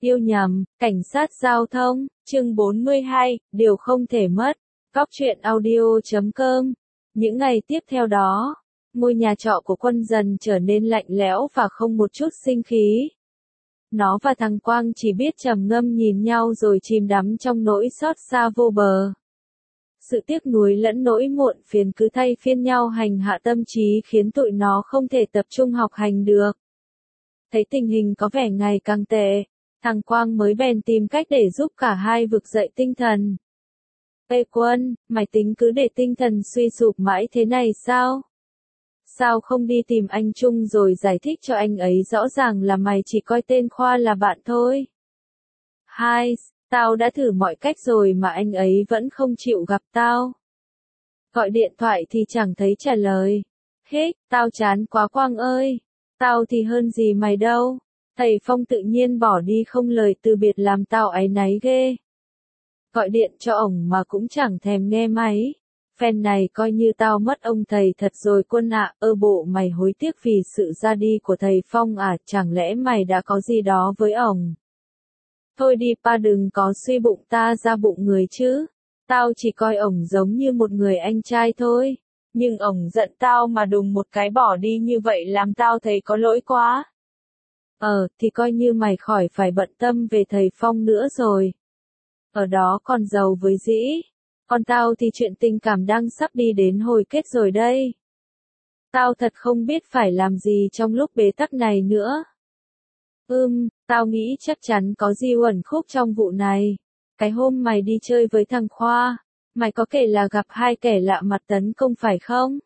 Yêu nhầm, cảnh sát giao thông, chương 42, điều không thể mất. Góc truyện audio.com. Những ngày tiếp theo đó, ngôi nhà trọ của Quân dần trở nên lạnh lẽo và không một chút sinh khí. Nó và thằng Quang chỉ biết trầm ngâm nhìn nhau rồi chìm đắm trong nỗi xót xa vô bờ. Sự tiếc nuối lẫn nỗi muộn phiền cứ thay phiên nhau hành hạ tâm trí khiến tụi nó không thể tập trung học hành được. Thấy tình hình có vẻ ngày càng tệ, thằng Quang mới bèn tìm cách để giúp cả hai vực dậy tinh thần. Ê Quân, mày tính cứ để tinh thần suy sụp mãi thế này sao? Sao không đi tìm anh Trung rồi giải thích cho anh ấy rõ ràng là mày chỉ coi tên Khoa là bạn thôi? Hai, tao đã thử mọi cách rồi mà anh ấy vẫn không chịu gặp tao. Gọi điện thoại thì chẳng thấy trả lời. Hết, tao chán quá Quang ơi. Tao thì hơn gì mày đâu. Thầy Phong tự nhiên bỏ đi không lời từ biệt làm tao áy náy ghê. Gọi điện cho ổng mà cũng chẳng thèm nghe máy. Phen này coi như tao mất ông thầy thật rồi Quân ạ. Bộ mày hối tiếc vì sự ra đi của thầy Phong à? Chẳng lẽ mày đã có gì đó với ổng? Thôi đi pa, đừng có suy bụng ta ra bụng người chứ. Tao chỉ coi ổng giống như một người anh trai thôi. Nhưng ổng giận tao mà đùng một cái bỏ đi như vậy làm tao thấy có lỗi quá. Thì coi như mày khỏi phải bận tâm về thầy Phong nữa rồi. Ở đó còn giàu với dĩ. Còn tao thì chuyện tình cảm đang sắp đi đến hồi kết rồi đây. Tao thật không biết phải làm gì trong lúc bế tắc này nữa. Tao nghĩ chắc chắn có gì uẩn khúc trong vụ này. Cái hôm mày đi chơi với thằng Khoa, mày có kể là gặp hai kẻ lạ mặt tấn công phải không?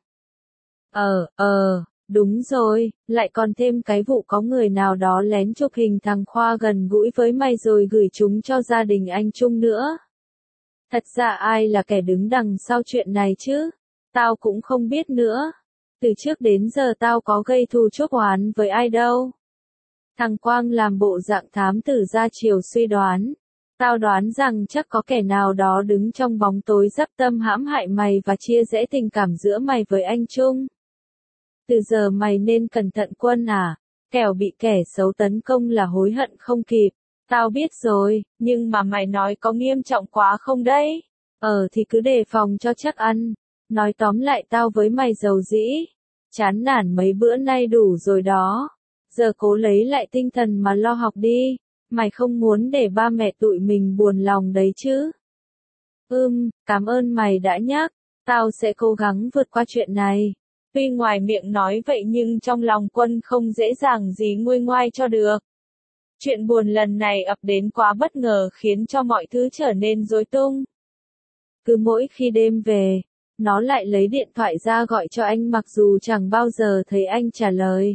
Đúng rồi, lại còn thêm cái vụ có người nào đó lén chụp hình thằng Khoa gần gũi với mày rồi gửi chúng cho gia đình anh Trung nữa. Thật ra ai là kẻ đứng đằng sau chuyện này chứ? Tao cũng không biết nữa. Từ trước đến giờ tao có gây thù chuốc oán với ai đâu. Thằng Quang làm bộ dạng thám tử ra chiều suy đoán. Tao đoán rằng chắc có kẻ nào đó đứng trong bóng tối dắp tâm hãm hại mày và chia rẽ tình cảm giữa mày với anh Trung. Từ giờ mày nên cẩn thận Quân à, kẻo bị kẻ xấu tấn công là hối hận không kịp. Tao biết rồi, nhưng mà mày nói có nghiêm trọng quá không đấy? Thì cứ đề phòng cho chắc ăn. Nói tóm lại tao với mày giàu dĩ. Chán nản mấy bữa nay đủ rồi đó. Giờ cố lấy lại tinh thần mà lo học đi. Mày không muốn để ba mẹ tụi mình buồn lòng đấy chứ? Cảm ơn mày đã nhắc. Tao sẽ cố gắng vượt qua chuyện này. Tuy ngoài miệng nói vậy nhưng trong lòng Quân không dễ dàng gì nguôi ngoai cho được. Chuyện buồn lần này ập đến quá bất ngờ khiến cho mọi thứ trở nên rối tung. Cứ mỗi khi đêm về, nó lại lấy điện thoại ra gọi cho anh mặc dù chẳng bao giờ thấy anh trả lời.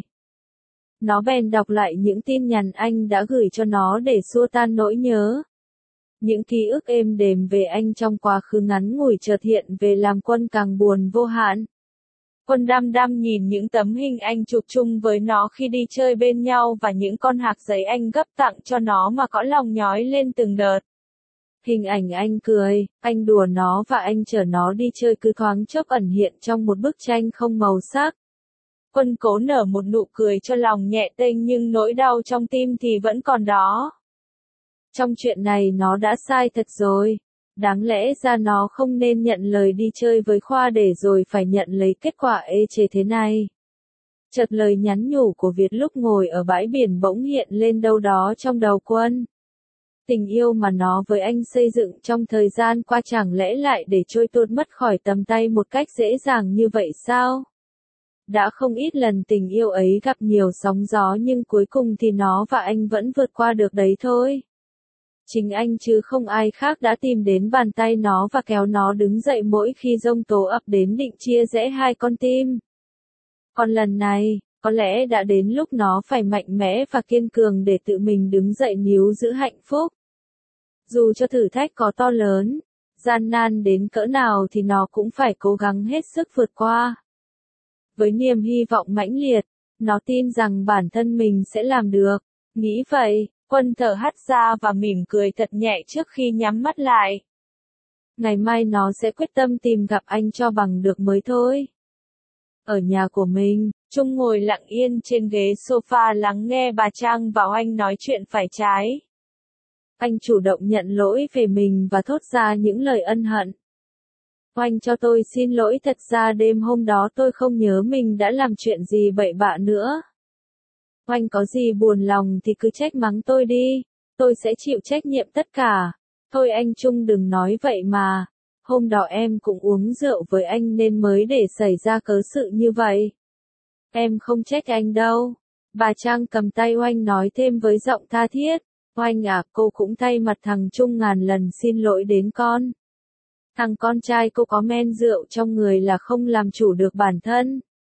Nó bèn đọc lại những tin nhắn anh đã gửi cho nó để xua tan nỗi nhớ. Những ký ức êm đềm về anh trong quá khứ ngắn ngủi chợt hiện về làm Quân càng buồn vô hạn. Quân đăm đăm nhìn những tấm hình anh chụp chung với nó khi đi chơi bên nhau và những con hạc giấy anh gấp tặng cho nó mà cõi lòng nhói lên từng đợt. Hình ảnh anh cười, anh đùa nó và anh chở nó đi chơi cứ thoáng chốc ẩn hiện trong một bức tranh không màu sắc. Quân cố nở một nụ cười cho lòng nhẹ tênh nhưng nỗi đau trong tim thì vẫn còn đó. Trong chuyện này nó đã sai thật rồi. Đáng lẽ ra nó không nên nhận lời đi chơi với Khoa để rồi phải nhận lấy kết quả ê chề thế này. Chợt lời nhắn nhủ của Việt lúc ngồi ở bãi biển bỗng hiện lên đâu đó trong đầu Quân. Tình yêu mà nó với anh xây dựng trong thời gian qua chẳng lẽ lại để trôi tuột mất khỏi tầm tay một cách dễ dàng như vậy sao? Đã không ít lần tình yêu ấy gặp nhiều sóng gió nhưng cuối cùng thì nó và anh vẫn vượt qua được đấy thôi. Chính anh chứ không ai khác đã tìm đến bàn tay nó và kéo nó đứng dậy mỗi khi giông tố ập đến định chia rẽ hai con tim. Còn lần này, có lẽ đã đến lúc nó phải mạnh mẽ và kiên cường để tự mình đứng dậy níu giữ hạnh phúc. Dù cho thử thách có to lớn, gian nan đến cỡ nào thì nó cũng phải cố gắng hết sức vượt qua. Với niềm hy vọng mãnh liệt, nó tin rằng bản thân mình sẽ làm được. Nghĩ vậy, Quân thở hắt ra và mỉm cười thật nhẹ trước khi nhắm mắt lại. Ngày mai nó sẽ quyết tâm tìm gặp anh cho bằng được mới thôi. Ở nhà của mình, Trung ngồi lặng yên trên ghế sofa lắng nghe bà Trang và Oanh nói chuyện phải trái. Anh chủ động nhận lỗi về mình và thốt ra những lời ân hận. Oanh cho tôi xin lỗi, thật ra đêm hôm đó tôi không nhớ mình đã làm chuyện gì bậy bạ nữa. Oanh có gì buồn lòng thì cứ trách mắng tôi đi, tôi sẽ chịu trách nhiệm tất cả. Thôi anh Trung đừng nói vậy mà, hôm đó em cũng uống rượu với anh nên mới để xảy ra cớ sự như vậy. Em không trách anh đâu. Bà Trang cầm tay Oanh nói thêm với giọng tha thiết. Oanh à, cô cũng thay mặt thằng Trung ngàn lần xin lỗi đến con. Thằng con trai cô có men rượu trong người là không làm chủ được bản thân.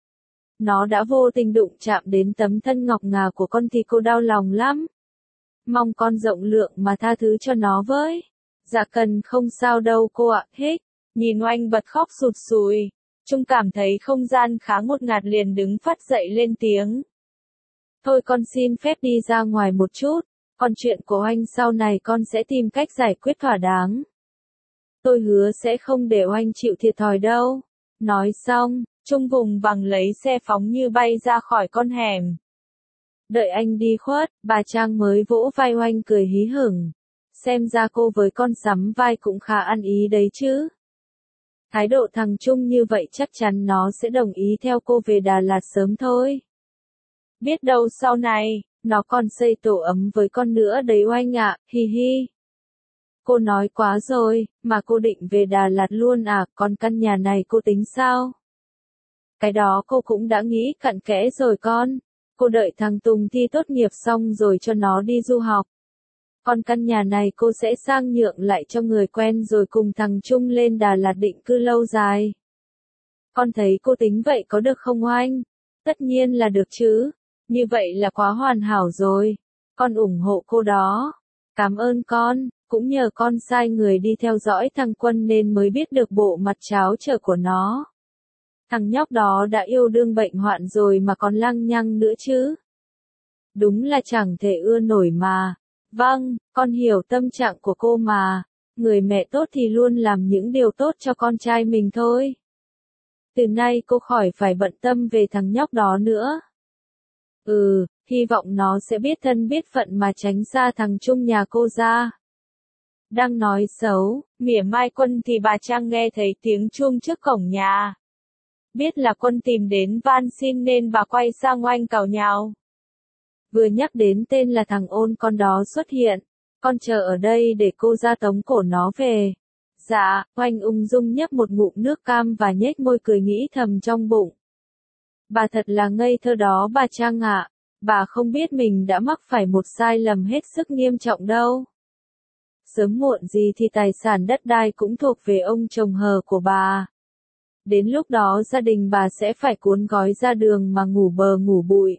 Nó đã vô tình đụng chạm đến tấm thân ngọc ngà của con thì cô đau lòng lắm. Mong con rộng lượng mà tha thứ cho nó với. Dạ cần không sao đâu cô ạ, hết. Nhìn Oanh bật khóc sụt sùi. Trung cảm thấy không gian khá ngột ngạt liền đứng phắt dậy lên tiếng. Thôi con xin phép đi ra ngoài một chút, còn chuyện của Oanh sau này con sẽ tìm cách giải quyết thỏa đáng. Tôi hứa sẽ không để Oanh chịu thiệt thòi đâu. Nói xong, Trung vùng vằng lấy xe phóng như bay ra khỏi con hẻm. Đợi anh đi khuất, bà Trang mới vỗ vai Oanh cười hí hửng. Xem ra cô với con sắm vai cũng khá ăn ý đấy chứ. Thái độ thằng Trung như vậy chắc chắn nó sẽ đồng ý theo cô về Đà Lạt sớm thôi. Biết đâu sau này, nó còn xây tổ ấm với con nữa đấy Oanh ạ, hi hi. Cô nói quá rồi, mà cô định về Đà Lạt luôn à, còn căn nhà này cô tính sao? Cái đó cô cũng đã nghĩ cặn kẽ rồi con. Cô đợi thằng Tùng thi tốt nghiệp xong rồi cho nó đi du học. Còn căn nhà này cô sẽ sang nhượng lại cho người quen rồi cùng thằng Trung lên Đà Lạt định cư lâu dài. Con thấy cô tính vậy có được không Oanh? Tất nhiên là được chứ. Như vậy là quá hoàn hảo rồi. Con ủng hộ cô đó. Cảm ơn con, cũng nhờ con sai người đi theo dõi thằng Quân nên mới biết được bộ mặt tráo trở của nó. Thằng nhóc đó đã yêu đương bệnh hoạn rồi mà còn lăng nhăng nữa chứ. Đúng là chẳng thể ưa nổi mà. Vâng, con hiểu tâm trạng của cô mà. Người mẹ tốt thì luôn làm những điều tốt cho con trai mình thôi. Từ nay cô khỏi phải bận tâm về thằng nhóc đó nữa. Hy vọng nó sẽ biết thân biết phận mà tránh xa thằng Trung nhà cô ra. Đang nói xấu, mỉa mai Quân thì bà Trang nghe thấy tiếng chuông trước cổng nhà. Biết là Quân tìm đến van xin nên bà quay sang Oanh càu nhàu. Vừa nhắc đến tên là thằng ôn con đó xuất hiện. Con chờ ở đây để cô ra tống cổ nó về. Dạ, Oanh ung dung nhấp một ngụm nước cam và nhếch môi cười nghĩ thầm trong bụng. Bà thật là ngây thơ đó bà Trang ạ. Bà không biết mình đã mắc phải một sai lầm hết sức nghiêm trọng đâu. Sớm muộn gì thì tài sản đất đai cũng thuộc về ông chồng hờ của bà. Đến lúc đó gia đình bà sẽ phải cuốn gói ra đường mà ngủ bờ ngủ bụi.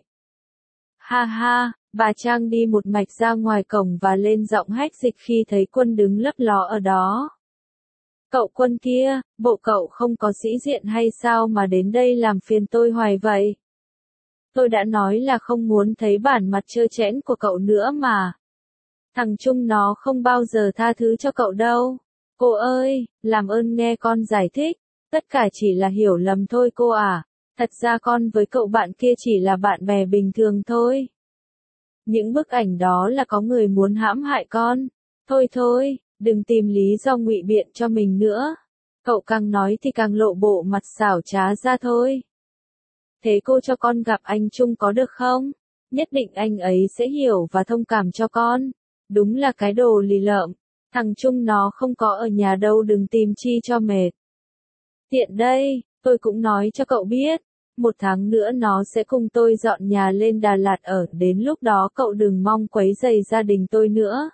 Ha ha, bà Trang đi một mạch ra ngoài cổng và lên giọng hách dịch khi thấy Quân đứng lấp ló ở đó. Cậu Quân kia, bộ cậu không có sĩ diện hay sao mà đến đây làm phiền tôi hoài vậy? Tôi đã nói là không muốn thấy bản mặt trơ trẽn của cậu nữa mà. Thằng Trung nó không bao giờ tha thứ cho cậu đâu. Cô ơi, làm ơn nghe con giải thích. Tất cả chỉ là hiểu lầm thôi cô à. Thật ra con với cậu bạn kia chỉ là bạn bè bình thường thôi. Những bức ảnh đó là có người muốn hãm hại con. Thôi thôi, đừng tìm lý do ngụy biện cho mình nữa. Cậu càng nói thì càng lộ bộ mặt xảo trá ra thôi. Thế cô cho con gặp anh Trung có được không? Nhất định anh ấy sẽ hiểu và thông cảm cho con. Đúng là cái đồ lì lợm. Thằng Trung nó không có ở nhà đâu, đừng tìm chi cho mệt. Tiện đây, tôi cũng nói cho cậu biết. 1 tháng nữa nó sẽ cùng tôi dọn nhà lên Đà Lạt ở. Đến lúc đó cậu đừng mong quấy rầy gia đình tôi nữa.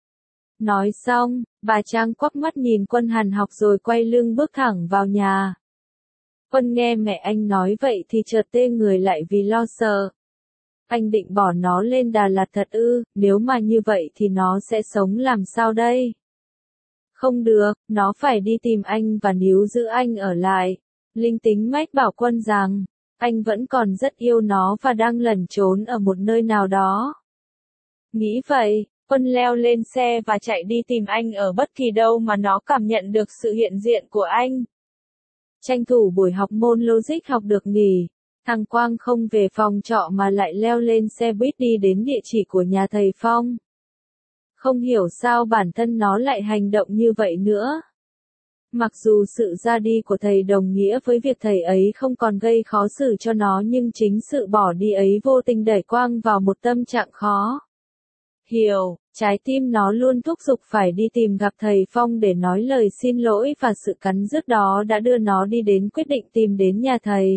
Nói xong, bà Trang quắc mắt nhìn Quân hằn học rồi quay lưng bước thẳng vào nhà. Quân nghe mẹ anh nói vậy thì chợt tê người lại vì lo sợ. Anh định bỏ nó lên Đà Lạt thật ư? Nếu mà như vậy thì nó sẽ sống làm sao đây? Không được, nó phải đi tìm anh và níu giữ anh ở lại. Linh tính mách bảo Quân rằng, anh vẫn còn rất yêu nó và đang lẩn trốn ở một nơi nào đó. Nghĩ vậy, Quân leo lên xe và chạy đi tìm anh ở bất kỳ đâu mà nó cảm nhận được sự hiện diện của anh. Tranh thủ buổi học môn logic học được nghỉ, thằng Quang không về phòng trọ mà lại leo lên xe buýt đi đến địa chỉ của nhà thầy Phong. Không hiểu sao bản thân nó lại hành động như vậy nữa. Mặc dù sự ra đi của thầy đồng nghĩa với việc thầy ấy không còn gây khó xử cho nó, nhưng chính sự bỏ đi ấy vô tình đẩy Quang vào một tâm trạng khó hiểu. Trái tim nó luôn thúc giục phải đi tìm gặp thầy Phong để nói lời xin lỗi, và sự cắn rứt đó đã đưa nó đi đến quyết định tìm đến nhà thầy.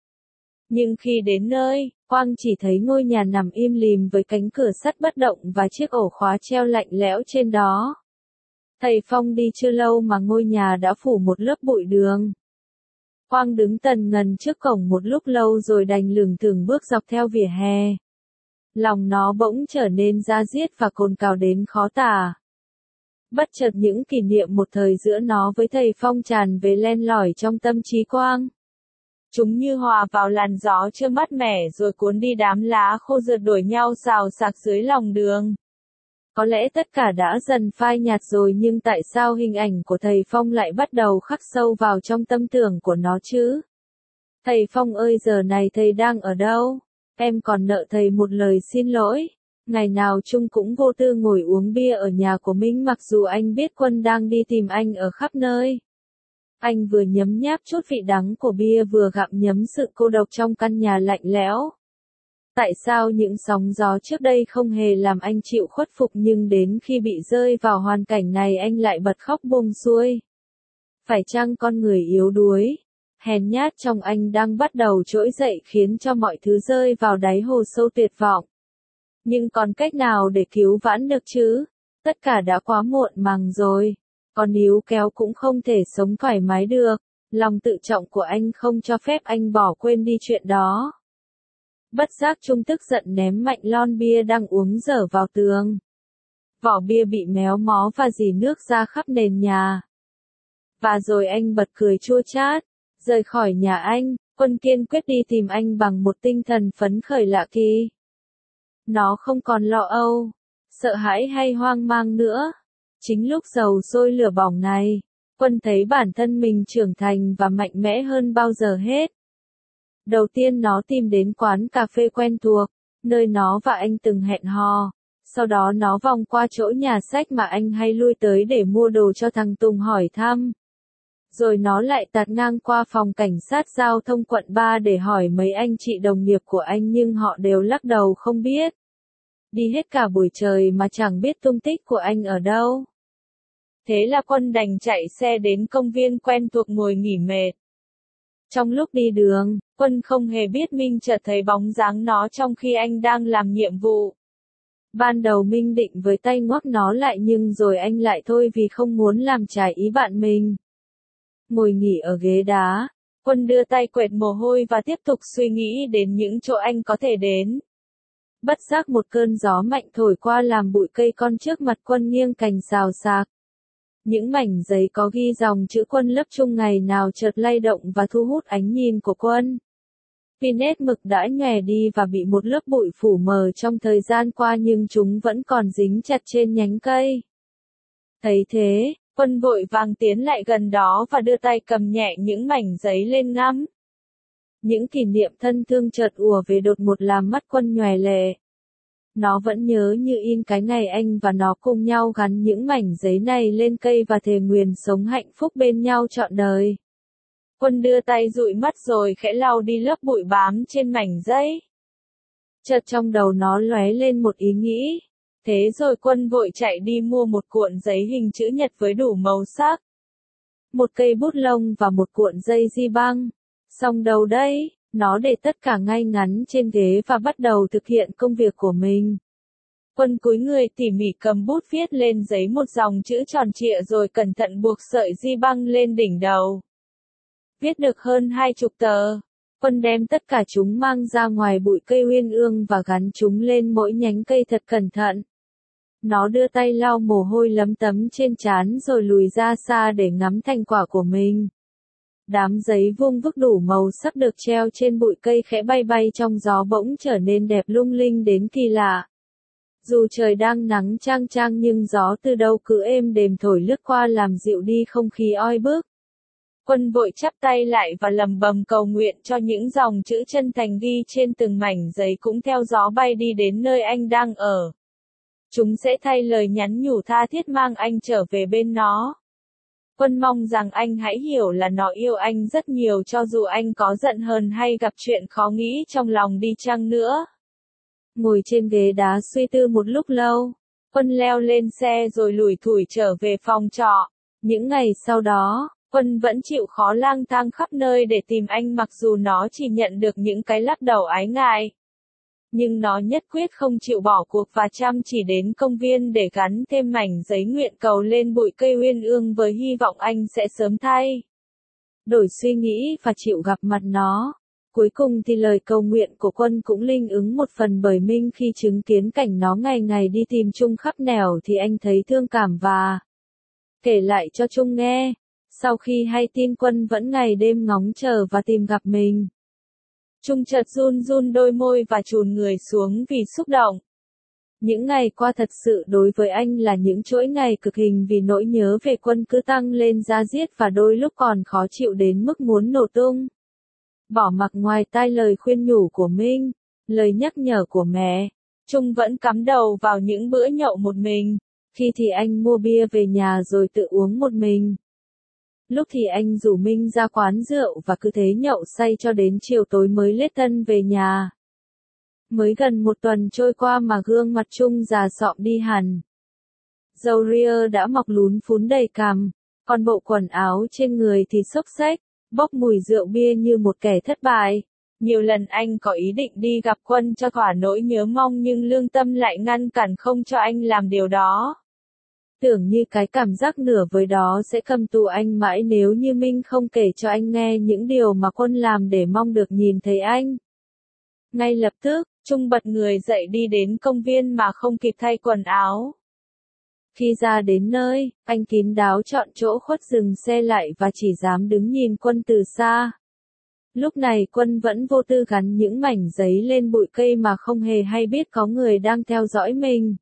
Nhưng khi đến nơi, Quang chỉ thấy ngôi nhà nằm im lìm với cánh cửa sắt bất động và chiếc ổ khóa treo lạnh lẽo trên đó. Thầy Phong đi chưa lâu mà ngôi nhà đã phủ một lớp bụi đường. Quang đứng tần ngần trước cổng một lúc lâu rồi đành lững thững bước dọc theo vỉa hè. Lòng nó bỗng trở nên da diết và cồn cào đến khó tả. Bất chợt những kỷ niệm một thời giữa nó với thầy Phong tràn về len lỏi trong tâm trí Quang. Chúng như hòa vào làn gió chưa mát mẻ rồi cuốn đi đám lá khô rượt đuổi nhau xào xạc dưới lòng đường. Có lẽ tất cả đã dần phai nhạt rồi, nhưng tại sao hình ảnh của thầy Phong lại bắt đầu khắc sâu vào trong tâm tưởng của nó chứ? Thầy Phong ơi, giờ này thầy đang ở đâu? Em còn nợ thầy một lời xin lỗi. Ngày nào Trung cũng vô tư ngồi uống bia ở nhà của mình mặc dù anh biết Quân đang đi tìm anh ở khắp nơi. Anh vừa nhấm nháp chút vị đắng của bia vừa gặm nhấm sự cô độc trong căn nhà lạnh lẽo. Tại sao những sóng gió trước đây không hề làm anh chịu khuất phục, nhưng đến khi bị rơi vào hoàn cảnh này anh lại bật khóc buông xuôi? Phải chăng con người yếu đuối, hèn nhát trong anh đang bắt đầu trỗi dậy khiến cho mọi thứ rơi vào đáy hồ sâu tuyệt vọng? Nhưng còn cách nào để cứu vãn được chứ? Tất cả đã quá muộn màng rồi. Còn níu kéo cũng không thể sống thoải mái được. Lòng tự trọng của anh không cho phép anh bỏ quên đi chuyện đó. Bất giác Trung tức giận ném mạnh lon bia đang uống dở vào tường. Vỏ bia bị méo mó và rỉ nước ra khắp nền nhà. Và rồi anh bật cười chua chát. Rời khỏi nhà anh, Quân kiên quyết đi tìm anh bằng một tinh thần phấn khởi lạ kỳ. Nó không còn lo âu, sợ hãi hay hoang mang nữa. Chính lúc dầu sôi lửa bỏng này, Quân thấy bản thân mình trưởng thành và mạnh mẽ hơn bao giờ hết. Đầu tiên nó tìm đến quán cà phê quen thuộc, nơi nó và anh từng hẹn hò. Sau đó nó vòng qua chỗ nhà sách mà anh hay lui tới để mua đồ cho thằng Tùng hỏi thăm. Rồi nó lại tạt ngang qua phòng cảnh sát giao thông quận 3 để hỏi mấy anh chị đồng nghiệp của anh, nhưng họ đều lắc đầu không biết. Đi hết cả buổi trời mà chẳng biết tung tích của anh ở đâu. Thế là Quân đành chạy xe đến công viên quen thuộc ngồi nghỉ mệt. Trong lúc đi đường, Quân không hề biết Minh chợt thấy bóng dáng nó trong khi anh đang làm nhiệm vụ. Ban đầu Minh định với tay ngoắc nó lại, nhưng rồi anh lại thôi vì không muốn làm trái ý bạn mình. Ngồi nghỉ ở ghế đá, Quân đưa tay quệt mồ hôi và tiếp tục suy nghĩ đến những chỗ anh có thể đến. Bất giác một cơn gió mạnh thổi qua làm bụi cây con trước mặt Quân nghiêng cành xào xạc. Những mảnh giấy có ghi dòng chữ Quân lớp Trung ngày nào chợt lay động và thu hút ánh nhìn của Quân. Vì nét mực đã nhòe đi và bị một lớp bụi phủ mờ trong thời gian qua, nhưng chúng vẫn còn dính chặt trên nhánh cây. Thấy thế, Quân vội vàng tiến lại gần đó và đưa tay cầm nhẹ những mảnh giấy lên ngắm. Những kỷ niệm thân thương chợt ùa về đột ngột làm mắt Quân nhòe lệ. Nó vẫn nhớ như in cái ngày anh và nó cùng nhau gắn những mảnh giấy này lên cây và thề nguyền sống hạnh phúc bên nhau trọn đời. Quân đưa tay dụi mắt rồi khẽ lau đi lớp bụi bám trên mảnh giấy. Chợt trong đầu nó lóe lên một ý nghĩ. Thế rồi Quân vội chạy đi mua một cuộn giấy hình chữ nhật với đủ màu sắc, một cây bút lông và một cuộn dây di băng. Xong đâu đấy, nó để tất cả ngay ngắn trên ghế và bắt đầu thực hiện công việc của mình. Quân cúi người tỉ mỉ cầm bút viết lên giấy một dòng chữ tròn trịa rồi cẩn thận buộc sợi di băng lên đỉnh đầu. Viết được hơn 20 tờ, Quân đem tất cả chúng mang ra ngoài bụi cây uyên ương và gắn chúng lên mỗi nhánh cây thật cẩn thận. Nó đưa tay lau mồ hôi lấm tấm trên trán rồi lùi ra xa để ngắm thành quả của mình. Đám giấy vuông vức đủ màu sắc được treo trên bụi cây khẽ bay bay trong gió bỗng trở nên đẹp lung linh đến kỳ lạ. Dù trời đang nắng chang chang nhưng gió từ đâu cứ êm đềm thổi lướt qua làm dịu đi không khí oi bức. Quân vội chắp tay lại và lầm bầm cầu nguyện cho những dòng chữ chân thành ghi trên từng mảnh giấy cũng theo gió bay đi đến nơi anh đang ở. Chúng sẽ thay lời nhắn nhủ tha thiết mang anh trở về bên nó. Quân mong rằng anh hãy hiểu là nó yêu anh rất nhiều cho dù anh có giận hờn hay gặp chuyện khó nghĩ trong lòng đi chăng nữa. Ngồi trên ghế đá suy tư một lúc lâu, Quân leo lên xe rồi lủi thủi trở về phòng trọ. Những ngày sau đó, Quân vẫn chịu khó lang thang khắp nơi để tìm anh mặc dù nó chỉ nhận được những cái lắc đầu ái ngại. Nhưng nó nhất quyết không chịu bỏ cuộc và chăm chỉ đến công viên để gắn thêm mảnh giấy nguyện cầu lên bụi cây uyên ương với hy vọng anh sẽ sớm thay đổi suy nghĩ và chịu gặp mặt nó. Cuối cùng thì lời cầu nguyện của Quân cũng linh ứng một phần bởi Minh khi chứng kiến cảnh nó ngày ngày đi tìm Trung khắp nẻo thì anh thấy thương cảm và kể lại cho Trung nghe. Sau khi hay tin Quân vẫn ngày đêm ngóng chờ và tìm gặp mình, Trung chợt run run đôi môi và chùn người xuống vì xúc động. Những ngày qua thật sự đối với anh là những chuỗi ngày cực hình vì nỗi nhớ về Quân cứ tăng lên da diết và đôi lúc còn khó chịu đến mức muốn nổ tung. Bỏ mặc ngoài tai lời khuyên nhủ của Minh, lời nhắc nhở của mẹ, Trung vẫn cắm đầu vào những bữa nhậu một mình. Khi thì anh mua bia về nhà rồi tự uống một mình. Lúc thì anh rủ Minh ra quán rượu và cứ thế nhậu say cho đến chiều tối mới lết thân về nhà. Mới gần một tuần trôi qua mà gương mặt Trung già sọm đi hẳn. Râu ria đã mọc lún phún đầy cằm, còn bộ quần áo trên người thì xốc xếch, bốc mùi rượu bia như một kẻ thất bại. Nhiều lần anh có ý định đi gặp Quân cho thỏa nỗi nhớ mong nhưng lương tâm lại ngăn cản không cho anh làm điều đó. Tưởng như cái cảm giác nửa vời đó sẽ cầm tù anh mãi nếu như Minh không kể cho anh nghe những điều mà Quân làm để mong được nhìn thấy anh. Ngay lập tức, Trung bật người dậy đi đến công viên mà không kịp thay quần áo. Khi ra đến nơi, anh kín đáo chọn chỗ khuất dừng xe lại và chỉ dám đứng nhìn Quân từ xa. Lúc này Quân vẫn vô tư gắn những mảnh giấy lên bụi cây mà không hề hay biết có người đang theo dõi mình.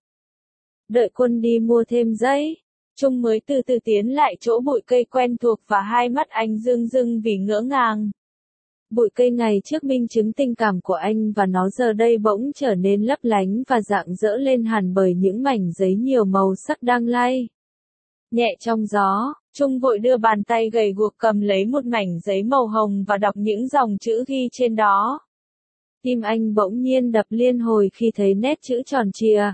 Đợi Quân đi mua thêm giấy, Trung mới từ từ tiến lại chỗ bụi cây quen thuộc và hai mắt anh rưng rưng vì ngỡ ngàng. Bụi cây ngày trước minh chứng tình cảm của anh và nó giờ đây bỗng trở nên lấp lánh và rạng rỡ lên hẳn bởi những mảnh giấy nhiều màu sắc đang lay nhẹ trong gió. Trung vội đưa bàn tay gầy guộc cầm lấy một mảnh giấy màu hồng và đọc những dòng chữ ghi trên đó. Tim anh bỗng nhiên đập liên hồi khi thấy nét chữ tròn trịa.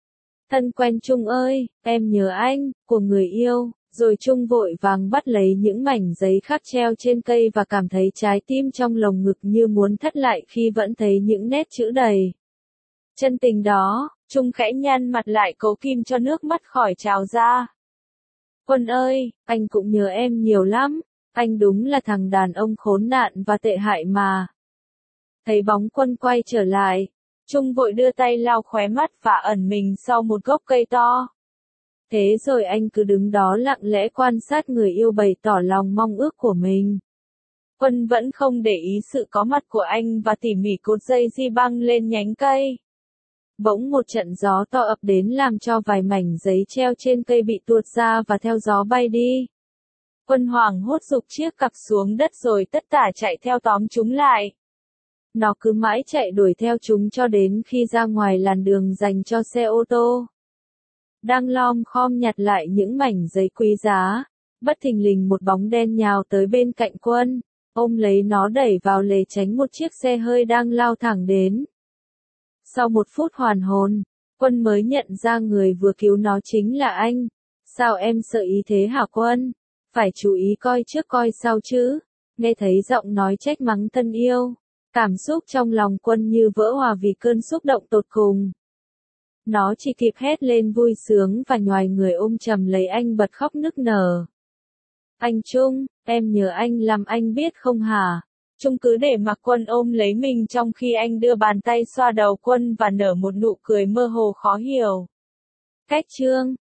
Thân quen Trung ơi, em nhớ anh, của người yêu. Rồi Trung vội vàng bắt lấy những mảnh giấy khác treo trên cây và cảm thấy trái tim trong lồng ngực như muốn thắt lại khi vẫn thấy những nét chữ đầy chân tình đó. Trung khẽ nhăn mặt lại cố kìm cho nước mắt khỏi trào ra. Quân ơi, anh cũng nhớ em nhiều lắm. Anh đúng là thằng đàn ông khốn nạn và tệ hại mà. Thấy bóng Quân quay trở lại, Trung vội đưa tay lau khóe mắt và ẩn mình sau một gốc cây to. Thế rồi anh cứ đứng đó lặng lẽ quan sát người yêu bày tỏ lòng mong ước của mình. Quân vẫn không để ý sự có mặt của anh và tỉ mỉ cột dây di băng lên nhánh cây. Bỗng một trận gió to ập đến làm cho vài mảnh giấy treo trên cây bị tuột ra và theo gió bay đi. Quân hoảng hốt giục chiếc cặp xuống đất rồi tất tả chạy theo tóm chúng lại. Nó cứ mãi chạy đuổi theo chúng cho đến khi ra ngoài làn đường dành cho xe ô tô. Đang lom khom nhặt lại những mảnh giấy quý giá, bất thình lình một bóng đen nhào tới bên cạnh Quân, ôm lấy nó đẩy vào lề tránh một chiếc xe hơi đang lao thẳng đến. Sau một phút hoàn hồn, Quân mới nhận ra người vừa cứu nó chính là anh. Sao em sợ ý thế hả Quân? Phải chú ý coi trước coi sau chứ. Nghe thấy giọng nói trách mắng thân yêu, cảm xúc trong lòng Quân như vỡ òa vì cơn xúc động tột cùng. Nó chỉ kịp hét lên vui sướng và nhoài người ôm chầm lấy anh bật khóc nức nở. Anh Trung, em nhớ anh làm anh biết không hả? Trung cứ để mặc Quân ôm lấy mình trong khi anh đưa bàn tay xoa đầu Quân và nở một nụ cười mơ hồ khó hiểu. Cách chương